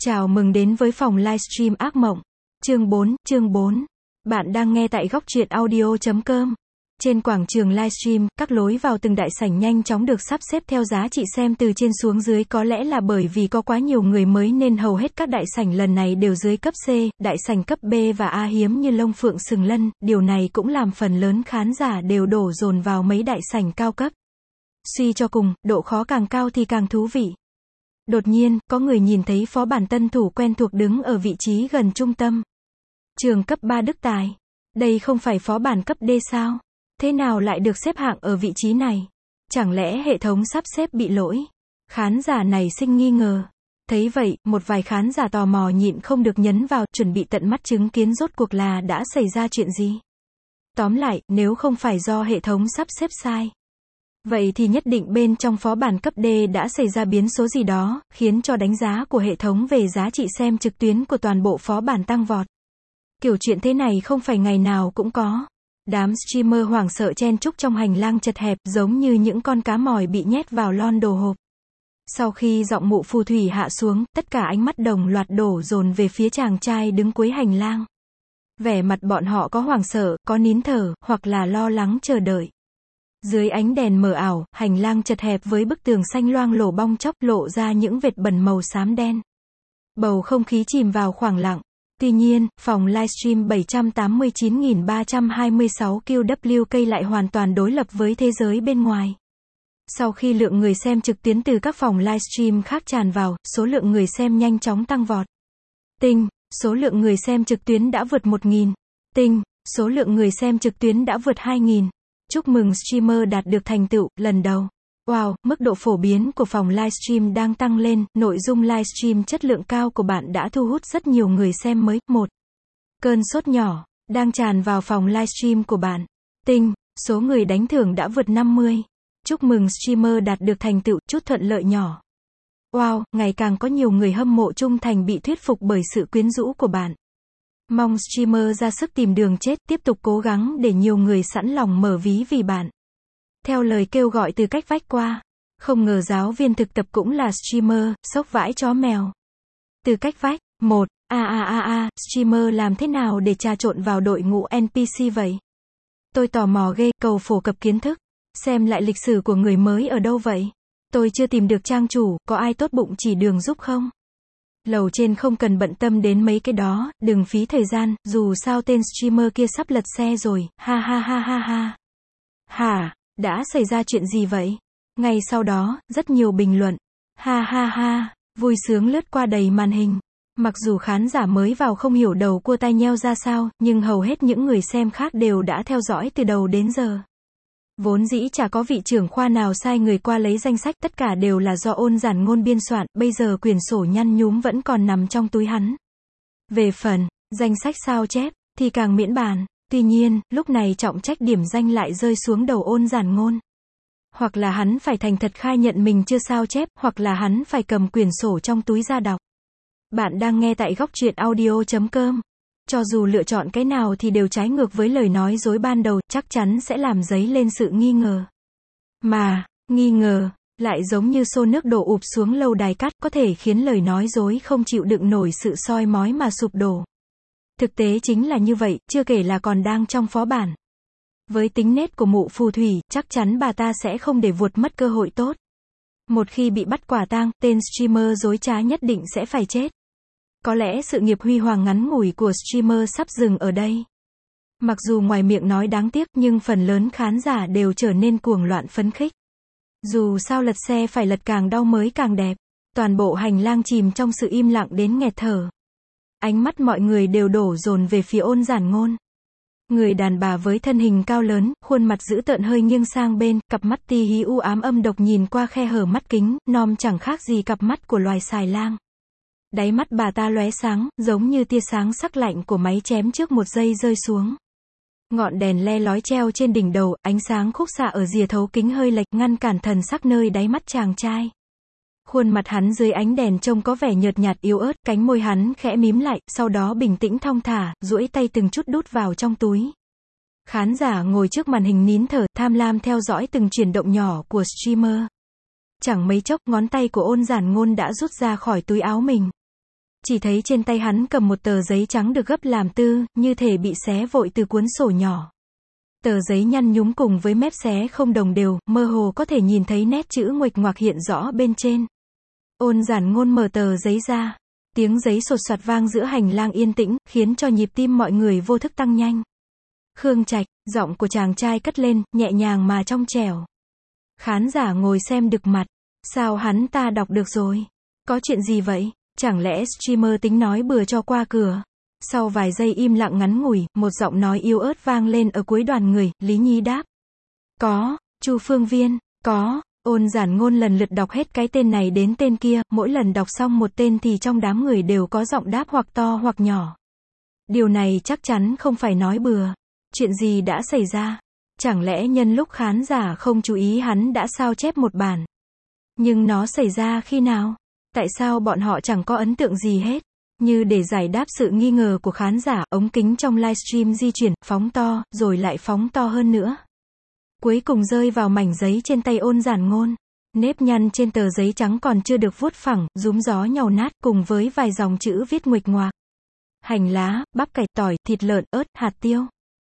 Chào mừng đến với phòng livestream ác mộng. Chương 4. Bạn đang nghe tại góc truyện audio.com. Trên quảng trường livestream, các lối vào từng đại sảnh nhanh chóng được sắp xếp theo giá trị xem từ trên xuống dưới, có lẽ là bởi vì có quá nhiều người mới nên hầu hết các đại sảnh lần này đều dưới cấp C, đại sảnh cấp B và A hiếm như lông phượng sừng lân, điều này cũng làm phần lớn khán giả đều đổ dồn vào mấy đại sảnh cao cấp. Suy cho cùng, độ khó càng cao thì càng thú vị. Đột nhiên, có người nhìn thấy phó bản tân thủ quen thuộc đứng ở vị trí gần trung tâm. Trường cấp 3 Đức Tài. Đây không phải phó bản cấp D sao? Thế nào lại được xếp hạng ở vị trí này? Chẳng lẽ hệ thống sắp xếp bị lỗi? Khán giả này sinh nghi ngờ. Thấy vậy, một vài khán giả tò mò nhịn không được nhấn vào, chuẩn bị tận mắt chứng kiến rốt cuộc là đã xảy ra chuyện gì. Tóm lại, nếu không phải do hệ thống sắp xếp sai, vậy thì nhất định bên trong phó bản cấp D đã xảy ra biến số gì đó, khiến cho đánh giá của hệ thống về giá trị xem trực tuyến của toàn bộ phó bản tăng vọt. Kiểu chuyện thế này không phải ngày nào cũng có. Đám streamer hoảng sợ chen chúc trong hành lang chật hẹp, giống như những con cá mòi bị nhét vào lon đồ hộp. Sau khi giọng mụ phù thủy hạ xuống, tất cả ánh mắt đồng loạt đổ dồn về phía chàng trai đứng cuối hành lang. Vẻ mặt bọn họ có hoảng sợ, có nín thở, hoặc là lo lắng chờ đợi. Dưới ánh đèn mờ ảo, hành lang chật hẹp với bức tường xanh loang lổ bong chóc lộ ra những vệt bẩn màu xám đen. Bầu không khí chìm vào khoảng lặng. Tuy nhiên, phòng livestream 789.326 QWK lại hoàn toàn đối lập với thế giới bên ngoài. Sau khi lượng người xem trực tuyến từ các phòng livestream khác tràn vào, số lượng người xem nhanh chóng tăng vọt. Tinh, số lượng người xem trực tuyến đã vượt 1.000. Tinh, số lượng người xem trực tuyến đã vượt 2.000. Chúc mừng streamer đạt được thành tựu lần đầu. Wow, mức độ phổ biến của phòng livestream đang tăng lên, nội dung livestream chất lượng cao của bạn đã thu hút rất nhiều người xem mới. Một cơn sốt nhỏ đang tràn vào phòng livestream của bạn. Tinh, số người đánh thưởng đã vượt 50. Chúc mừng streamer đạt được thành tựu, chút thuận lợi nhỏ. Wow, ngày càng có nhiều người hâm mộ trung thành bị thuyết phục bởi sự quyến rũ của bạn. Mong streamer ra sức tìm đường chết, tiếp tục cố gắng để nhiều người sẵn lòng mở ví vì bạn. Theo lời kêu gọi từ cách vách qua, không ngờ giáo viên thực tập cũng là streamer, sốc vãi chó mèo. Từ cách vách, streamer làm thế nào để trà trộn vào đội ngũ NPC vậy? Tôi tò mò ghê, cầu phổ cập kiến thức. Xem lại lịch sử của người mới ở đâu vậy? Tôi chưa tìm được trang chủ, có ai tốt bụng chỉ đường giúp không? Lầu trên không cần bận tâm đến mấy cái đó, đừng phí thời gian, dù sao tên streamer kia sắp lật xe rồi, ha ha ha ha ha. Hả, đã xảy ra chuyện gì vậy? Ngay sau đó, rất nhiều bình luận. Ha ha ha, vui sướng lướt qua đầy màn hình. Mặc dù khán giả mới vào không hiểu đầu cua tai nheo ra sao, nhưng hầu hết những người xem khác đều đã theo dõi từ đầu đến giờ. Vốn dĩ chả có vị trưởng khoa nào sai người qua lấy danh sách, tất cả đều là do Ôn Giản Ngôn biên soạn, bây giờ quyển sổ nhăn nhúm vẫn còn nằm trong túi hắn. Về phần danh sách sao chép thì càng miễn bàn. Tuy nhiên, lúc này trọng trách điểm danh lại rơi xuống đầu Ôn Giản Ngôn. Hoặc là hắn phải thành thật khai nhận mình chưa sao chép, hoặc là hắn phải cầm quyển sổ trong túi ra đọc. Bạn đang nghe tại góc truyện audio.com. Cho dù lựa chọn cái nào thì đều trái ngược với lời nói dối ban đầu, chắc chắn sẽ làm dấy lên sự nghi ngờ. Mà, nghi ngờ, lại giống như xô nước đổ ụp xuống lâu đài cát, có thể khiến lời nói dối không chịu đựng nổi sự soi mói mà sụp đổ. Thực tế chính là như vậy, chưa kể là còn đang trong phó bản. Với tính nết của mụ phù thủy, chắc chắn bà ta sẽ không để vuột mất cơ hội tốt. Một khi bị bắt quả tang, tên streamer dối trá nhất định sẽ phải chết. Có lẽ sự nghiệp huy hoàng ngắn ngủi của streamer sắp dừng ở đây. Mặc dù ngoài miệng nói đáng tiếc, nhưng phần lớn khán giả đều trở nên cuồng loạn phấn khích. Dù sao lật xe phải lật càng đau mới càng đẹp. Toàn bộ hành lang chìm trong sự im lặng đến nghẹt thở. Ánh mắt mọi người đều đổ dồn về phía Ôn Giản Ngôn. Người đàn bà với thân hình cao lớn, khuôn mặt dữ tợn hơi nghiêng sang bên, cặp mắt ti hí u ám âm độc nhìn qua khe hở mắt kính, nom chẳng khác gì cặp mắt của loài xài lang. Đáy mắt bà ta lóe sáng, giống như tia sáng sắc lạnh của máy chém trước một giây rơi xuống. Ngọn đèn le lói treo trên đỉnh đầu, ánh sáng khúc xạ ở rìa thấu kính hơi lệch ngăn cản thần sắc nơi đáy mắt chàng trai. Khuôn mặt hắn dưới ánh đèn trông có vẻ nhợt nhạt yếu ớt, cánh môi hắn khẽ mím lại, sau đó bình tĩnh thong thả, duỗi tay từng chút đút vào trong túi. Khán giả ngồi trước màn hình nín thở, tham lam theo dõi từng chuyển động nhỏ của streamer. Chẳng mấy chốc, ngón tay của Ôn Giản Ngôn đã rút ra khỏi túi áo mình. Chỉ thấy trên tay hắn cầm một tờ giấy trắng được gấp làm tư, như thể bị xé vội từ cuốn sổ nhỏ. Tờ giấy nhăn nhúm cùng với mép xé không đồng đều, mơ hồ có thể nhìn thấy nét chữ nguệch ngoạc hiện rõ bên trên. Ôn Giản Ngôn mở tờ giấy ra. Tiếng giấy sột soạt vang giữa hành lang yên tĩnh, khiến cho nhịp tim mọi người vô thức tăng nhanh. Khương Trạch, giọng của chàng trai cất lên, nhẹ nhàng mà trong trẻo. Khán giả ngồi xem đực mặt. Sao hắn ta đọc được rồi? Có chuyện gì vậy? Chẳng lẽ streamer tính nói bừa cho qua cửa? Sau vài giây im lặng ngắn ngủi, một giọng nói yếu ớt vang lên ở cuối đoàn người, Lý Nhi đáp. Có, Chu Phương Viên, có. Ôn Giản Ngôn lần lượt đọc hết cái tên này đến tên kia, mỗi lần đọc xong một tên thì trong đám người đều có giọng đáp hoặc to hoặc nhỏ. Điều này chắc chắn không phải nói bừa. Chuyện gì đã xảy ra? Chẳng lẽ nhân lúc khán giả không chú ý hắn đã sao chép một bản? Nhưng nó xảy ra khi nào? Tại sao bọn họ chẳng có ấn tượng gì hết? Như để giải đáp sự nghi ngờ của khán giả, ống kính trong livestream di chuyển, phóng to, rồi lại phóng to hơn nữa. Cuối cùng rơi vào mảnh giấy trên tay Ôn Giản Ngôn. Nếp nhăn trên tờ giấy trắng còn chưa được vuốt phẳng, rúm gió nhàu nát cùng với vài dòng chữ viết nguệch ngoạc. Hành lá, bắp cải, tỏi, thịt lợn, ớt, hạt tiêu.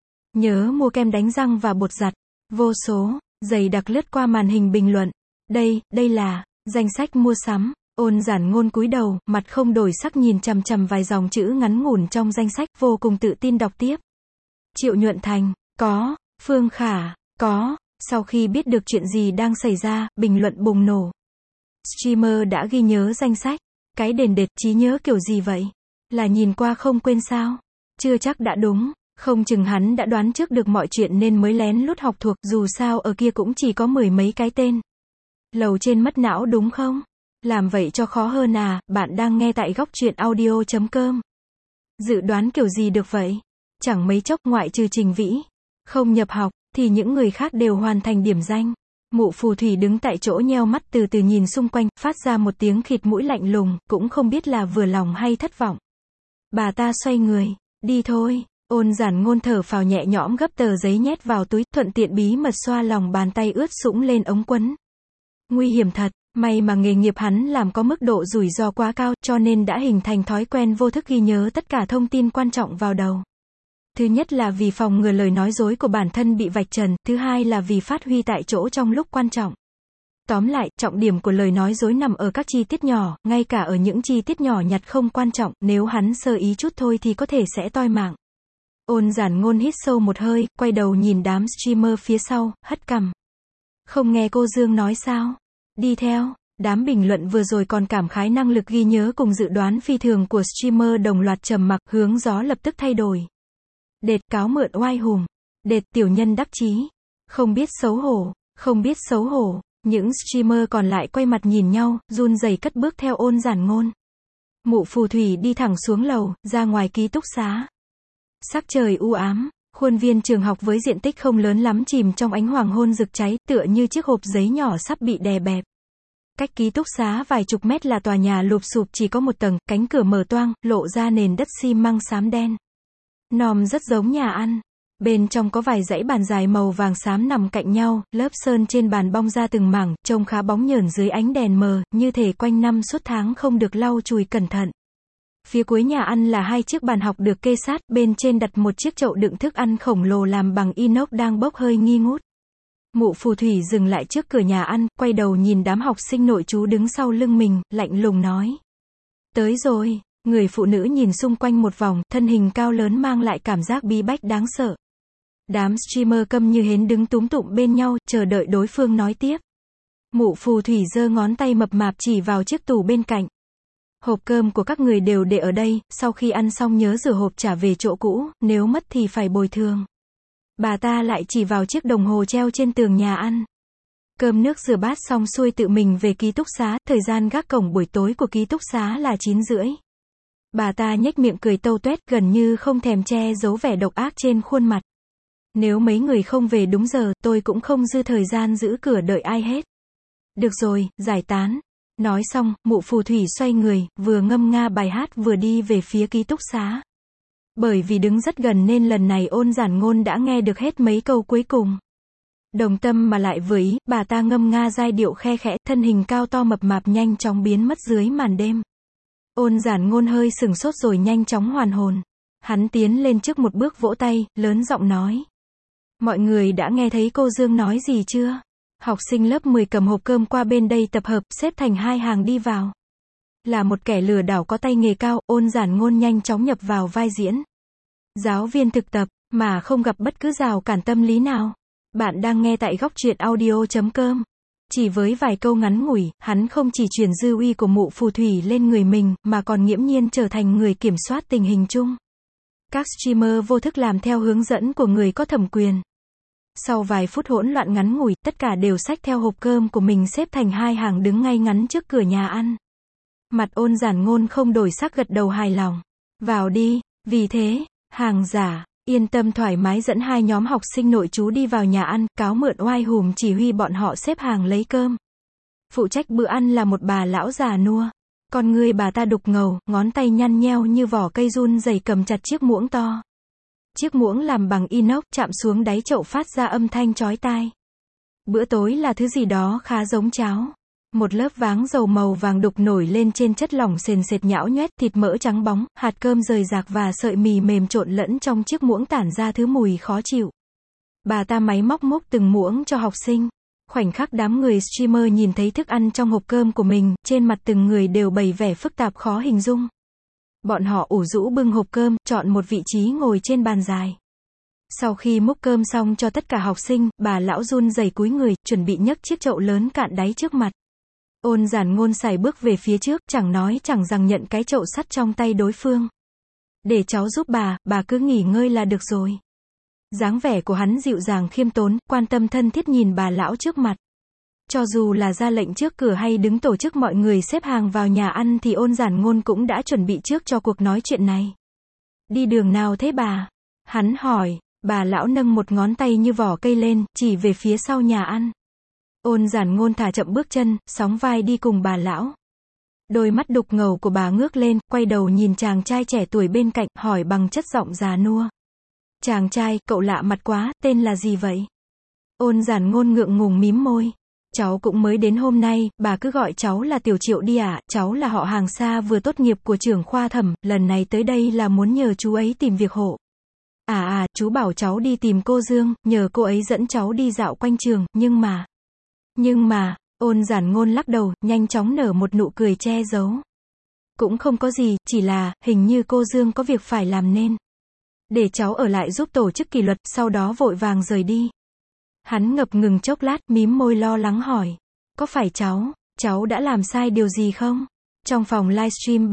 Nhớ mua kem đánh răng và bột giặt. Vô số, dày đặc lướt qua màn hình bình luận. Đây là danh sách mua sắm. Ôn Giản Ngôn cúi đầu, mặt không đổi sắc nhìn chằm chằm vài dòng chữ ngắn ngủn trong danh sách, vô cùng tự tin đọc tiếp. Triệu Nhuận Thành, có. Phương Khả, có. Sau khi biết được chuyện gì đang xảy ra, bình luận bùng nổ. Streamer đã ghi nhớ danh sách. Cái đền đệt, trí nhớ kiểu gì vậy? Là nhìn qua không quên sao? Chưa chắc đã đúng. Không chừng hắn đã đoán trước được mọi chuyện nên mới lén lút học thuộc, dù sao ở kia cũng chỉ có 10 mấy cái tên. Lầu trên mất não đúng không? Làm vậy cho khó hơn à, bạn đang nghe tại góc truyện audio.com. Dự đoán kiểu gì được vậy? Chẳng mấy chốc ngoại trừ Trình Vĩ không nhập học, thì những người khác đều hoàn thành điểm danh. Mụ phù thủy đứng tại chỗ nheo mắt từ từ nhìn xung quanh, phát ra một tiếng khịt mũi lạnh lùng, cũng không biết là vừa lòng hay thất vọng. Bà ta xoay người, đi thôi. Ôn Giản Ngôn thở phào nhẹ nhõm gấp tờ giấy nhét vào túi, thuận tiện bí mật xoa lòng bàn tay ướt sũng lên ống quấn. Nguy hiểm thật, may mà nghề nghiệp hắn làm có mức độ rủi ro quá cao, cho nên đã hình thành thói quen vô thức ghi nhớ tất cả thông tin quan trọng vào đầu. Thứ nhất là vì phòng ngừa lời nói dối của bản thân bị vạch trần, thứ hai là vì phát huy tại chỗ trong lúc quan trọng. Tóm lại, trọng điểm của lời nói dối nằm ở các chi tiết nhỏ, ngay cả ở những chi tiết nhỏ nhặt không quan trọng, nếu hắn sơ ý chút thôi thì có thể sẽ toi mạng. Ôn Giản Ngôn hít sâu một hơi, quay đầu nhìn đám streamer phía sau, hất cằm. Không nghe cô Dương nói sao? Đi theo. Đám bình luận vừa rồi còn cảm khái năng lực ghi nhớ cùng dự đoán phi thường của streamer đồng loạt trầm mặc, hướng gió lập tức thay đổi. Đệt, cáo mượn oai hùm. Đệt, tiểu nhân đắc chí. Không biết xấu hổ. Không biết xấu hổ. Những streamer còn lại quay mặt nhìn nhau, run rẩy cất bước theo Ôn Giản Ngôn. Mụ phù thủy đi thẳng xuống lầu, ra ngoài ký túc xá. Sắc trời u ám, khuôn viên trường học với diện tích không lớn lắm chìm trong ánh hoàng hôn rực cháy, tựa như chiếc hộp giấy nhỏ sắp bị đè bẹp. Cách ký túc xá vài chục mét là tòa nhà lụp xụp chỉ có một tầng, cánh cửa mở toang, lộ ra nền đất xi măng xám đen. Nòm rất giống nhà ăn. Bên trong có vài dãy bàn dài màu vàng xám nằm cạnh nhau, lớp sơn trên bàn bong ra từng mảng, trông khá bóng nhởn dưới ánh đèn mờ, như thể quanh năm suốt tháng không được lau chùi cẩn thận. Phía cuối nhà ăn là hai chiếc bàn học được kê sát, bên trên đặt một chiếc chậu đựng thức ăn khổng lồ làm bằng inox đang bốc hơi nghi ngút. Mụ phù thủy dừng lại trước cửa nhà ăn, quay đầu nhìn đám học sinh nội trú đứng sau lưng mình, lạnh lùng nói. Tới rồi. Người phụ nữ nhìn xung quanh một vòng, thân hình cao lớn mang lại cảm giác bí bách đáng sợ. Đám streamer câm như hến đứng túm tụm bên nhau, chờ đợi đối phương nói tiếp. Mụ phù thủy giơ ngón tay mập mạp chỉ vào chiếc tủ bên cạnh. Hộp cơm của các người đều để ở đây, sau khi ăn xong nhớ rửa hộp trả về chỗ cũ, nếu mất thì phải bồi thường. Bà ta lại chỉ vào chiếc đồng hồ treo trên tường nhà ăn. Cơm nước rửa bát xong xuôi tự mình về ký túc xá, thời gian gác cổng buổi tối của ký túc xá là 9:30. Bà ta nhếch miệng cười tâu tuét, gần như không thèm che giấu vẻ độc ác trên khuôn mặt. Nếu mấy người không về đúng giờ, tôi cũng không dư thời gian giữ cửa đợi ai hết. Được rồi, giải tán. Nói xong, mụ phù thủy xoay người, vừa ngâm nga bài hát vừa đi về phía ký túc xá. Bởi vì đứng rất gần nên lần này Ôn Giản Ngôn đã nghe được hết mấy câu cuối cùng. Đồng tâm mà lại vừa ý, bà ta ngâm nga giai điệu khe khẽ, thân hình cao to mập mạp nhanh chóng biến mất dưới màn đêm. Ôn Giản Ngôn hơi sừng sốt rồi nhanh chóng hoàn hồn. Hắn tiến lên trước một bước vỗ tay, lớn giọng nói. Mọi người đã nghe thấy cô Dương nói gì chưa? Học sinh lớp 10 cầm hộp cơm qua bên đây tập hợp, xếp thành hai hàng đi vào. Là một kẻ lừa đảo có tay nghề cao, Ôn Giản Ngôn nhanh chóng nhập vào vai diễn. Giáo viên thực tập, mà không gặp bất cứ rào cản tâm lý nào. Bạn đang nghe tại góc truyện audio.com. Chỉ với vài câu ngắn ngủi, hắn không chỉ truyền dư uy của mụ phù thủy lên người mình, mà còn nghiễm nhiên trở thành người kiểm soát tình hình chung. Các streamer vô thức làm theo hướng dẫn của người có thẩm quyền. Sau vài phút hỗn loạn ngắn ngủi, tất cả đều xách theo hộp cơm của mình xếp thành hai hàng đứng ngay ngắn trước cửa nhà ăn. Mặt Ôn Giản Ngôn không đổi sắc gật đầu hài lòng. Vào đi, vì thế, hàng giả, yên tâm thoải mái dẫn hai nhóm học sinh nội trú đi vào nhà ăn, cáo mượn oai hùm chỉ huy bọn họ xếp hàng lấy cơm. Phụ trách bữa ăn là một bà lão già nua. Con người bà ta đục ngầu, ngón tay nhăn nheo như vỏ cây run rẩy cầm chặt chiếc muỗng to. Chiếc muỗng làm bằng inox chạm xuống đáy chậu phát ra âm thanh chói tai. Bữa tối là thứ gì đó khá giống cháo. Một lớp váng dầu màu vàng đục nổi lên trên chất lỏng sền sệt nhão nhoét, thịt mỡ trắng bóng, hạt cơm rời rạc và sợi mì mềm trộn lẫn trong chiếc muỗng tản ra thứ mùi khó chịu. Bà ta máy móc múc từng muỗng cho học sinh. Khoảnh khắc đám người streamer nhìn thấy thức ăn trong hộp cơm của mình, trên mặt từng người đều bày vẻ phức tạp khó hình dung. Bọn họ ủ rũ bưng hộp cơm, chọn một vị trí ngồi trên bàn dài. Sau khi múc cơm xong cho tất cả học sinh, bà lão run rẩy cúi người, chuẩn bị nhấc chiếc chậu lớn cạn đáy trước mặt. Ôn Giản Ngôn sải bước về phía trước, chẳng nói chẳng rằng nhận cái chậu sắt trong tay đối phương. Để cháu giúp bà cứ nghỉ ngơi là được rồi. Dáng vẻ của hắn dịu dàng khiêm tốn, quan tâm thân thiết nhìn bà lão trước mặt. Cho dù là ra lệnh trước cửa hay đứng tổ chức mọi người xếp hàng vào nhà ăn thì Ôn Giản Ngôn cũng đã chuẩn bị trước cho cuộc nói chuyện này. Đi đường nào thế bà? Hắn hỏi. Bà lão nâng một ngón tay như vỏ cây lên, chỉ về phía sau nhà ăn. Ôn Giản Ngôn thả chậm bước chân, sóng vai đi cùng bà lão. Đôi mắt đục ngầu của bà ngước lên, quay đầu nhìn chàng trai trẻ tuổi bên cạnh, hỏi bằng chất giọng già nua. Chàng trai, cậu lạ mặt quá, tên là gì vậy? Ôn Giản Ngôn ngượng ngùng mím môi. Cháu cũng mới đến hôm nay, bà cứ gọi cháu là Tiểu Triệu đi ạ, cháu là họ hàng xa vừa tốt nghiệp của trưởng khoa thẩm, lần này tới đây là muốn nhờ chú ấy tìm việc hộ. Chú bảo cháu đi tìm cô Dương, nhờ cô ấy dẫn cháu đi dạo quanh trường, nhưng mà, Ôn Giản Ngôn lắc đầu, nhanh chóng nở một nụ cười che giấu. Cũng không có gì, chỉ là, hình như cô Dương có việc phải làm nên. Để cháu ở lại giúp tổ chức kỷ luật, sau đó vội vàng rời đi. Hắn ngập ngừng chốc lát, mím môi lo lắng hỏi. Có phải cháu đã làm sai điều gì không? Trong phòng livestream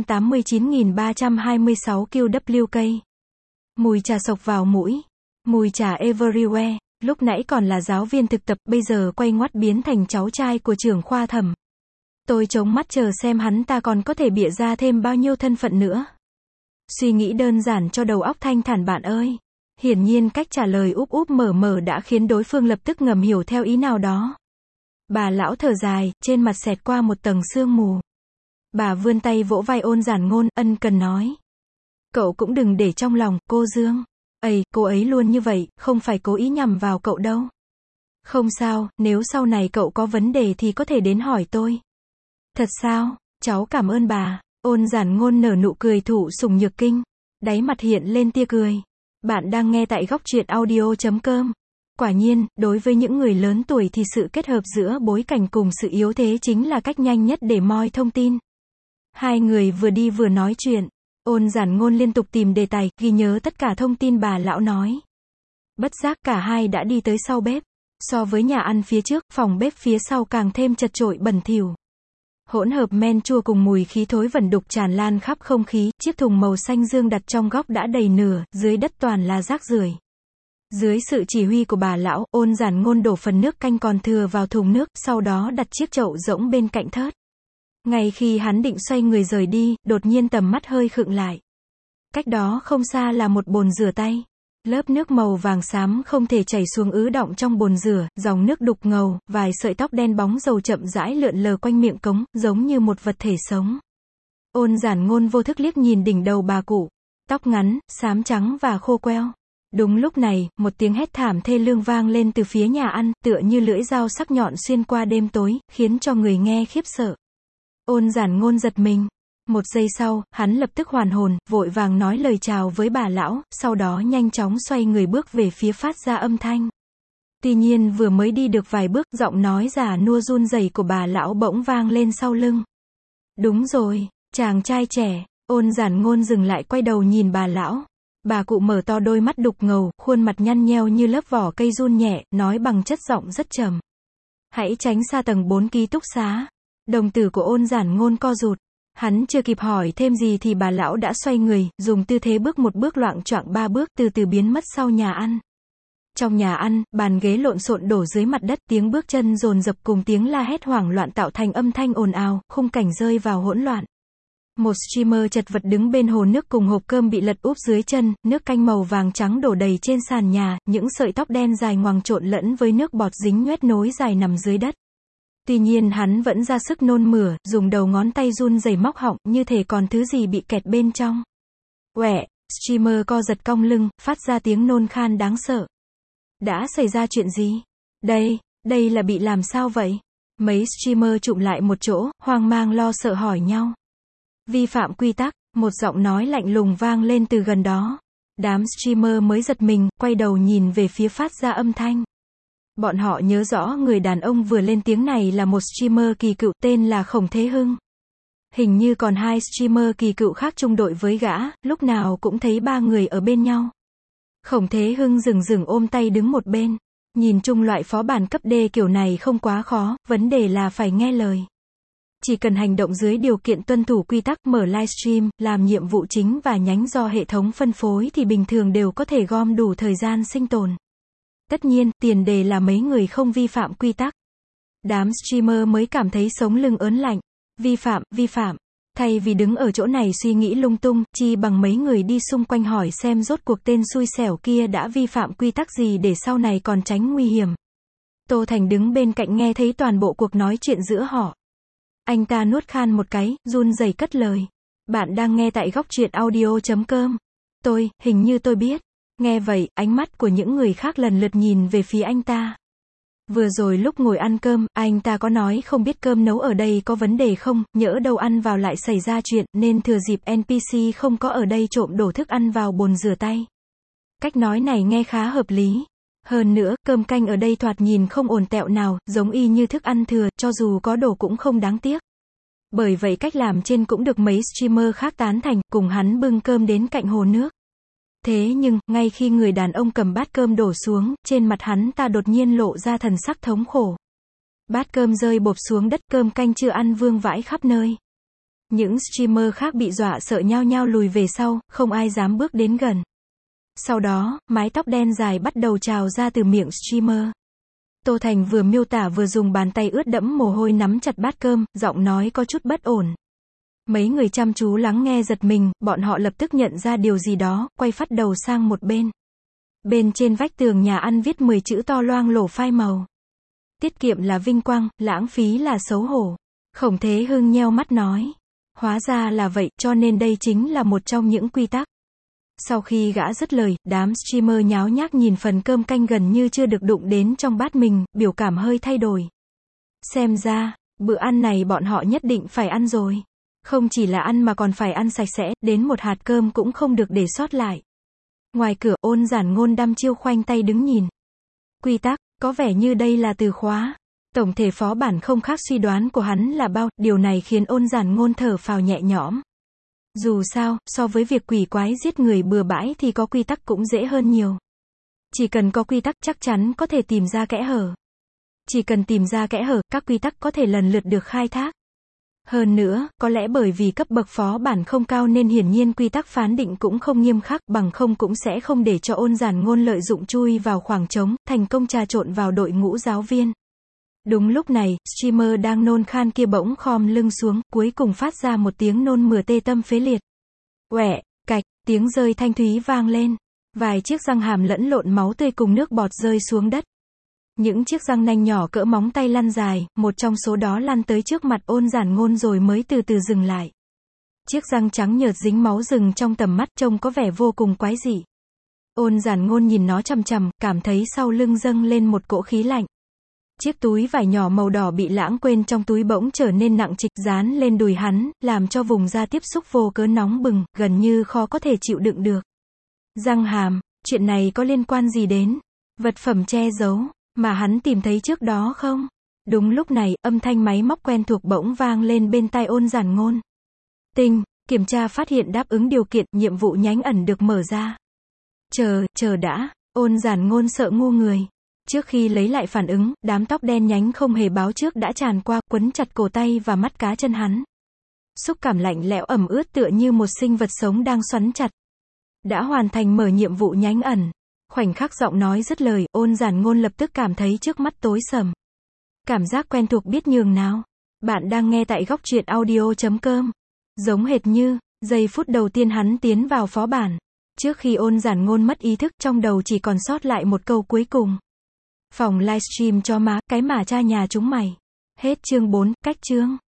789.326 QWK. Mùi trà sộc vào mũi. Mùi trà everywhere. Lúc nãy còn là giáo viên thực tập, bây giờ quay ngoắt biến thành cháu trai của trưởng khoa thẩm. Tôi trống mắt chờ xem hắn ta còn có thể bịa ra thêm bao nhiêu thân phận nữa. Suy nghĩ đơn giản cho đầu óc thanh thản bạn ơi. Hiển nhiên cách trả lời úp úp mở mở đã khiến đối phương lập tức ngầm hiểu theo ý nào đó. Bà lão thở dài, trên mặt xẹt qua một tầng sương mù. Bà vươn tay vỗ vai Ôn Giản Ngôn, ân cần nói. Cậu cũng đừng để trong lòng, cô Dương. Cô ấy luôn như vậy, không phải cố ý nhằm vào cậu đâu. Không sao, nếu sau này cậu có vấn đề thì có thể đến hỏi tôi. Thật sao? Cháu cảm ơn bà. Ôn Giản Ngôn nở nụ cười thụ sủng nhược kinh. Đáy mặt hiện lên tia cười. Bạn đang nghe tại góc truyện audio.com. Quả nhiên, đối với những người lớn tuổi thì sự kết hợp giữa bối cảnh cùng sự yếu thế chính là cách nhanh nhất để moi thông tin. Hai người vừa đi vừa nói chuyện. Ôn Giản Ngôn liên tục tìm đề tài, ghi nhớ tất cả thông tin bà lão nói. Bất giác cả hai đã đi tới sau bếp. So với nhà ăn phía trước, phòng bếp phía sau càng thêm chật chội bẩn thỉu. Hỗn hợp men chua cùng mùi khí thối vẩn đục tràn lan khắp không khí, chiếc thùng màu xanh dương đặt trong góc đã đầy nửa, dưới đất toàn là rác rưởi. Dưới sự chỉ huy của bà lão, Ôn Giản Ngôn đổ phần nước canh còn thừa vào thùng nước, sau đó đặt chiếc chậu rỗng bên cạnh thớt. Ngay khi hắn định xoay người rời đi, đột nhiên tầm mắt hơi khựng lại. Cách đó không xa là một bồn rửa tay. Lớp nước màu vàng xám không thể chảy xuống ứ đọng trong bồn rửa, dòng nước đục ngầu, vài sợi tóc đen bóng dầu chậm rãi lượn lờ quanh miệng cống, giống như một vật thể sống. Ôn Giản Ngôn vô thức liếc nhìn đỉnh đầu bà cụ. Tóc ngắn, xám trắng và khô queo. Đúng lúc này, một tiếng hét thảm thê lương vang lên từ phía nhà ăn, tựa như lưỡi dao sắc nhọn xuyên qua đêm tối, khiến cho người nghe khiếp sợ. Ôn Giản Ngôn giật mình. Một giây sau, hắn lập tức hoàn hồn, vội vàng nói lời chào với bà lão, sau đó nhanh chóng xoay người bước về phía phát ra âm thanh. Tuy nhiên vừa mới đi được vài bước, giọng nói già nua run rẩy của bà lão bỗng vang lên sau lưng. Đúng rồi, chàng trai trẻ. Ôn Giản Ngôn dừng lại quay đầu nhìn bà lão. Bà cụ mở to đôi mắt đục ngầu, khuôn mặt nhăn nheo như lớp vỏ cây run nhẹ, nói bằng chất giọng rất trầm. Hãy tránh xa tầng 4 ký túc xá. Đồng tử của Ôn Giản Ngôn co rụt. Hắn chưa kịp hỏi thêm gì thì bà lão đã xoay người, dùng tư thế bước một bước loạng choạng 3 bước, từ từ biến mất sau nhà ăn. Trong nhà ăn, bàn ghế lộn xộn đổ dưới mặt đất, tiếng bước chân dồn dập cùng tiếng la hét hoảng loạn tạo thành âm thanh ồn ào, khung cảnh rơi vào hỗn loạn. Một streamer chật vật đứng bên hồ nước cùng hộp cơm bị lật úp dưới chân, nước canh màu vàng trắng đổ đầy trên sàn nhà, những sợi tóc đen dài ngoằng trộn lẫn với nước bọt dính nhoét nối dài nằm dưới đất. Tuy nhiên hắn vẫn ra sức nôn mửa, dùng đầu ngón tay run rẩy móc họng, như thể còn thứ gì bị kẹt bên trong. Quẹ, streamer co giật cong lưng, phát ra tiếng nôn khan đáng sợ. Đã xảy ra chuyện gì? Đây là bị làm sao vậy? Mấy streamer chụm lại một chỗ, hoang mang lo sợ hỏi nhau. Vi phạm quy tắc, một giọng nói lạnh lùng vang lên từ gần đó. Đám streamer mới giật mình, quay đầu nhìn về phía phát ra âm thanh. Bọn họ nhớ rõ người đàn ông vừa lên tiếng này là một streamer kỳ cựu tên là Khổng Thế Hưng. Hình như còn 2 streamer kỳ cựu khác chung đội với gã, lúc nào cũng thấy 3 người ở bên nhau. Khổng Thế Hưng dừng ôm tay đứng một bên. Nhìn chung loại phó bản cấp D kiểu này không quá khó, vấn đề là phải nghe lời. Chỉ cần hành động dưới điều kiện tuân thủ quy tắc, mở livestream, làm nhiệm vụ chính và nhánh do hệ thống phân phối thì bình thường đều có thể gom đủ thời gian sinh tồn. Tất nhiên, tiền đề là mấy người không vi phạm quy tắc. Đám streamer mới cảm thấy sống lưng ớn lạnh. Vi phạm. Thay vì đứng ở chỗ này suy nghĩ lung tung, chi bằng mấy người đi xung quanh hỏi xem rốt cuộc tên xui xẻo kia đã vi phạm quy tắc gì để sau này còn tránh nguy hiểm. Tô Thành đứng bên cạnh nghe thấy toàn bộ cuộc nói chuyện giữa họ. Anh ta nuốt khan một cái, run rẩy cất lời. Bạn đang nghe tại Góc Truyện Audio.com. Hình như tôi biết. Nghe vậy, ánh mắt của những người khác lần lượt nhìn về phía anh ta. Vừa rồi lúc ngồi ăn cơm, anh ta có nói không biết cơm nấu ở đây có vấn đề không, nhỡ đâu ăn vào lại xảy ra chuyện, nên thừa dịp NPC không có ở đây trộm đổ thức ăn vào bồn rửa tay. Cách nói này nghe khá hợp lý. Hơn nữa, cơm canh ở đây thoạt nhìn không ổn tẹo nào, giống y như thức ăn thừa, cho dù có đổ cũng không đáng tiếc. Bởi vậy cách làm trên cũng được mấy streamer khác tán thành, cùng hắn bưng cơm đến cạnh hồ nước. Thế nhưng, ngay khi người đàn ông cầm bát cơm đổ xuống, trên mặt hắn ta đột nhiên lộ ra thần sắc thống khổ. Bát cơm rơi bộp xuống đất, cơm canh chưa ăn vương vãi khắp nơi. Những streamer khác bị dọa sợ nhao nhao lùi về sau, không ai dám bước đến gần. Sau đó, mái tóc đen dài bắt đầu trào ra từ miệng streamer. Tô Thành vừa miêu tả vừa dùng bàn tay ướt đẫm mồ hôi nắm chặt bát cơm, giọng nói có chút bất ổn. Mấy người chăm chú lắng nghe giật mình, bọn họ lập tức nhận ra điều gì đó, quay phắt đầu sang một bên. Bên trên vách tường nhà ăn viết 10 chữ to loang lổ phai màu. Tiết kiệm là vinh quang, lãng phí là xấu hổ. Khổng Thế Hưng nheo mắt nói. Hóa ra là vậy, cho nên đây chính là một trong những quy tắc. Sau khi gã dứt lời, đám streamer nháo nhác nhìn phần cơm canh gần như chưa được đụng đến trong bát mình, biểu cảm hơi thay đổi. Xem ra, bữa ăn này bọn họ nhất định phải ăn rồi. Không chỉ là ăn mà còn phải ăn sạch sẽ, đến một hạt cơm cũng không được để sót lại. Ngoài cửa, Ôn Giản Ngôn đăm chiêu khoanh tay đứng nhìn. Quy tắc, có vẻ như đây là từ khóa. Tổng thể phó bản không khác suy đoán của hắn là bao, điều này khiến Ôn Giản Ngôn thở phào nhẹ nhõm. Dù sao, so với việc quỷ quái giết người bừa bãi thì có quy tắc cũng dễ hơn nhiều. Chỉ cần có quy tắc chắc chắn có thể tìm ra kẽ hở. Chỉ cần tìm ra kẽ hở, các quy tắc có thể lần lượt được khai thác. Hơn nữa, có lẽ bởi vì cấp bậc phó bản không cao nên hiển nhiên quy tắc phán định cũng không nghiêm khắc, bằng không cũng sẽ không để cho Ôn Giản Ngôn lợi dụng chui vào khoảng trống, thành công trà trộn vào đội ngũ giáo viên. Đúng lúc này, streamer đang nôn khan kia bỗng khom lưng xuống, cuối cùng phát ra một tiếng nôn mửa tê tâm phế liệt. Quẹ, cạch, tiếng rơi thanh thúy vang lên. Vài chiếc răng hàm lẫn lộn máu tươi cùng nước bọt rơi xuống đất. Những chiếc răng nanh nhỏ cỡ móng tay lăn dài, một trong số đó lăn tới trước mặt Ôn Giản Ngôn rồi mới từ từ dừng lại. Chiếc răng trắng nhợt dính máu rừng trong tầm mắt trông có vẻ vô cùng quái dị. Ôn Giản Ngôn nhìn nó chằm chằm, cảm thấy sau lưng dâng lên một cỗ khí lạnh. Chiếc túi vải nhỏ màu đỏ bị lãng quên trong túi bỗng trở nên nặng trịch dán lên đùi hắn, làm cho vùng da tiếp xúc vô cớ nóng bừng, gần như khó có thể chịu đựng được. Răng hàm, chuyện này có liên quan gì đến vật phẩm che giấu mà hắn tìm thấy trước đó không? Đúng lúc này, âm thanh máy móc quen thuộc bỗng vang lên bên tai Ôn Giản Ngôn. Tinh, kiểm tra phát hiện đáp ứng điều kiện, nhiệm vụ nhánh ẩn được mở ra. Chờ đã, Ôn Giản Ngôn sợ ngu người. Trước khi lấy lại phản ứng, đám tóc đen nhánh không hề báo trước đã tràn qua, quấn chặt cổ tay và mắt cá chân hắn. Xúc cảm lạnh lẽo ẩm ướt tựa như một sinh vật sống đang xoắn chặt. Đã hoàn thành mở nhiệm vụ nhánh ẩn. Khoảnh khắc giọng nói dứt lời, Ôn Giản Ngôn lập tức cảm thấy trước mắt tối sầm. Cảm giác quen thuộc biết nhường nào. Bạn đang nghe tại Góc Truyện Audio.com. Giống hệt như giây phút đầu tiên hắn tiến vào phó bản. Trước khi Ôn Giản Ngôn mất ý thức, trong đầu chỉ còn sót lại một câu cuối cùng. Phòng livestream cho má, cái mà cha nhà chúng mày. Hết chương 4, cách chương.